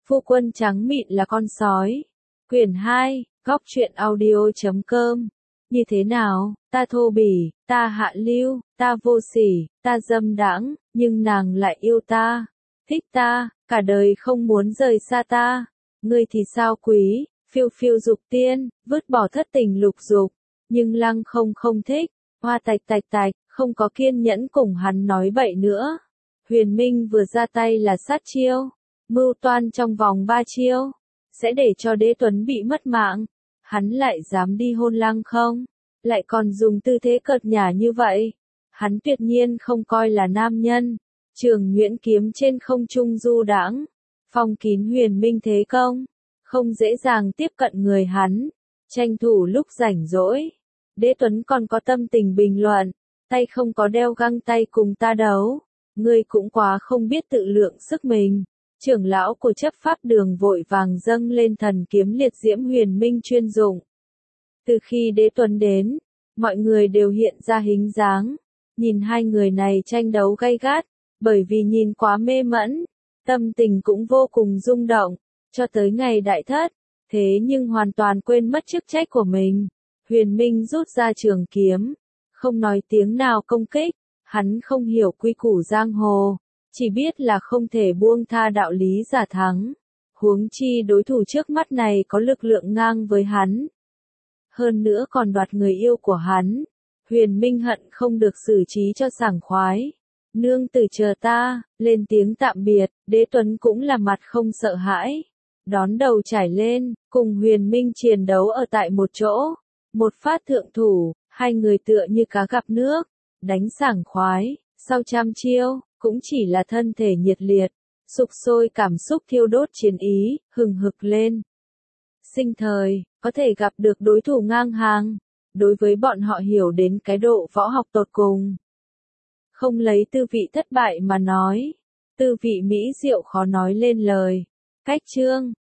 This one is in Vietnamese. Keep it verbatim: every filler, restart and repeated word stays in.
Phu quân trắng mịn là con sói. Quyển hai, góc truyện audio chấm com. Như thế nào, ta thô bỉ, ta hạ lưu, ta vô sỉ, ta dâm đãng, nhưng nàng lại yêu ta, thích ta, cả đời không muốn rời xa ta. Ngươi thì sao quý, phiêu phiêu dục tiên, vứt bỏ thất tình lục dục, nhưng lăng không không thích, hoa tạch tạch tạch, không có kiên nhẫn cùng hắn nói bậy nữa. Huyền Minh vừa ra tay là sát chiêu, mưu toan trong vòng ba chiêu, sẽ để cho Đế Tuấn bị mất mạng. Hắn lại dám đi hôn lăng không, lại còn dùng tư thế cợt nhả như vậy. Hắn tuyệt nhiên không coi là nam nhân. Trường nhuyễn kiếm trên không trung du đãng, phong kín Huyền Minh thế công, không dễ dàng tiếp cận người hắn, tranh thủ lúc rảnh rỗi. Đế Tuấn còn có tâm tình bình luận, tay không có đeo găng tay cùng ta đấu, ngươi cũng quá không biết tự lượng sức mình. Trưởng lão của chấp pháp đường vội vàng dâng lên thần kiếm liệt diễm Huyền Minh chuyên dụng. Từ khi Đế Tuấn đến, mọi người đều hiện ra hình dáng, nhìn hai người này tranh đấu gay gắt, bởi vì nhìn quá mê mẫn, tâm tình cũng vô cùng rung động, cho tới ngày đại thất, thế nhưng hoàn toàn quên mất chức trách của mình. Huyền Minh rút ra trường kiếm, không nói tiếng nào công kích, hắn không hiểu quy củ giang hồ, chỉ biết là không thể buông tha đạo lý giả thắng. Huống chi đối thủ trước mắt này có lực lượng ngang với hắn, hơn nữa còn đoạt người yêu của hắn. Huyền Minh hận không được xử trí cho sảng khoái. Nương tử chờ ta, lên tiếng tạm biệt, Đế Tuấn cũng là mặt không sợ hãi, đón đầu trải lên, cùng Huyền Minh chiến đấu ở tại một chỗ, một phát thượng thủ, hai người tựa như cá gặp nước, đánh sảng khoái, sau trăm chiêu, cũng chỉ là thân thể nhiệt liệt, sục sôi cảm xúc thiêu đốt chiến ý, hừng hực lên. Sinh thời, có thể gặp được đối thủ ngang hàng, đối với bọn họ hiểu đến cái độ võ học tột cùng. Không lấy tư vị thất bại mà nói, tư vị mỹ diệu khó nói lên lời. Cách chương